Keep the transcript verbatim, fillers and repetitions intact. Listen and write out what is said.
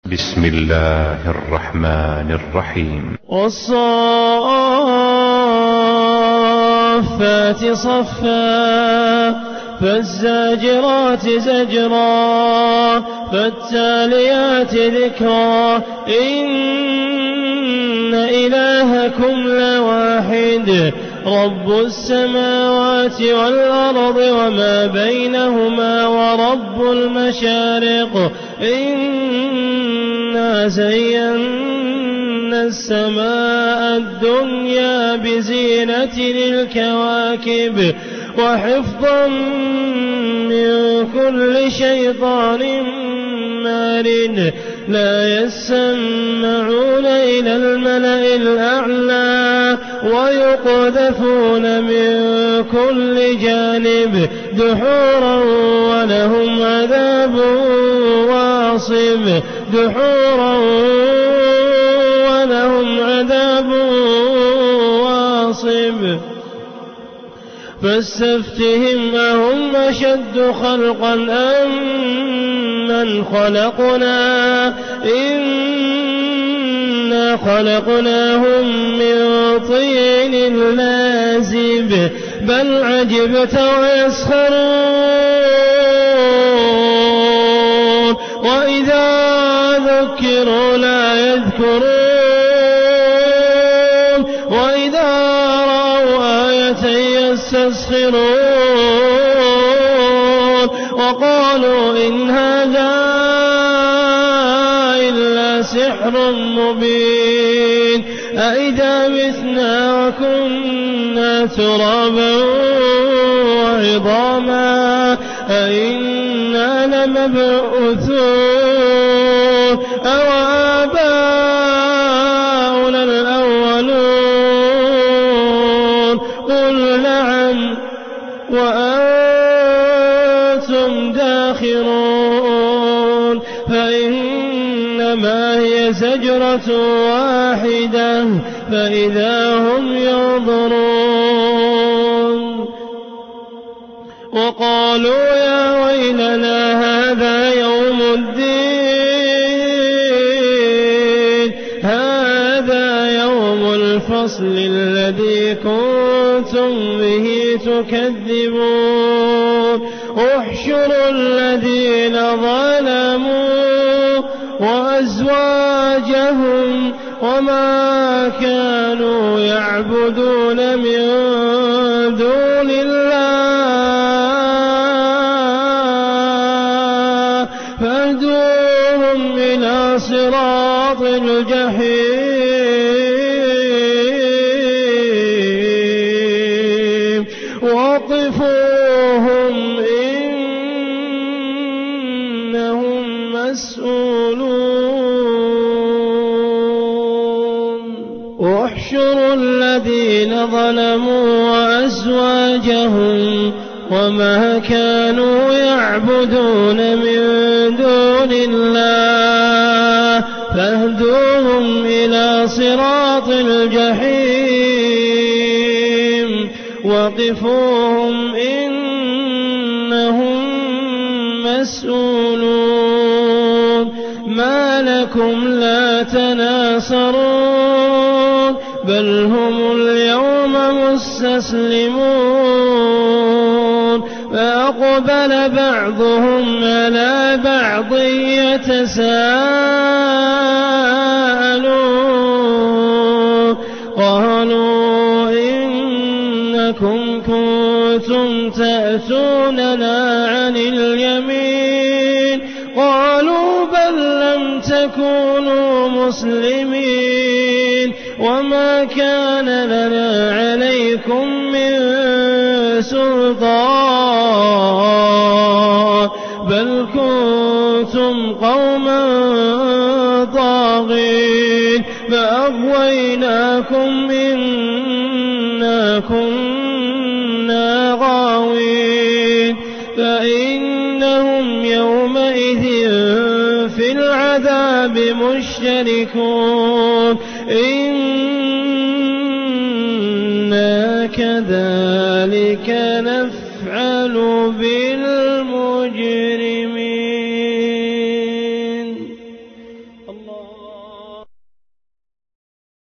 بسم الله الرحمن الرحيم. والصافات صفا فالزاجرات زجرا فالتاليات ذكرا إن إلهكم لواحد رب السماوات والأرض وما بينهما ورب المشارق إنا زينا السماء الدنيا بزينة للكواكب وحفظا من كل شيطان مارد لا يسمعون إلى الملأ الأعلى ويقذفون من كل جانب دحورا ولهم عذاب واصب دحورا ولهم عذاب واصب فاستفتهم أهم أشد خلقا أم من خلقنا إنا خلقناهم من طين لازب بل عجبت ويسخرون وإذا ذكروا لا يذكرون وإذا رأوا آية يستسخرون وقالوا إن هذا إلا سحر مبين أإذا متنا وكنا ترابا وعظاما أإنا لمبعوثون أو آباؤنا الأولون قل نعم وأنتم داخرون فإنما هي زجرة واحدة فإذا هم ينظرون وقالوا يا ويلنا هذا يوم الدين هذا يوم الفصل الذي كنتم به تكذبون احشروا الذين ظلموا وأزواجهم وما كانوا يعبدون من دون الله فاهدوهم إلى صراط الجحيم وقفوهم إنهم مسؤولون واحشروا الذين ظلموا وأزواجهم وما كانوا يعبدون من دون الله فاهدوهم إلى صراط الجحيم وقفوهم إنهم مسؤولون ما لكم لا تناصرون بل هم اليوم مستسلمون فأقبل بعضهم على بعض يتساءلون قالوا إنكم كنتم تأتوننا عن اليمين قالوا بل لم تكونوا مسلمين وما كان لنا عليكم من سلطان بل كنتم قوما طاغين فأغويناكم إنا كنا غاوين فإنهم يومئذ في العذاب مشتركون إنا كذلك نفعل بهم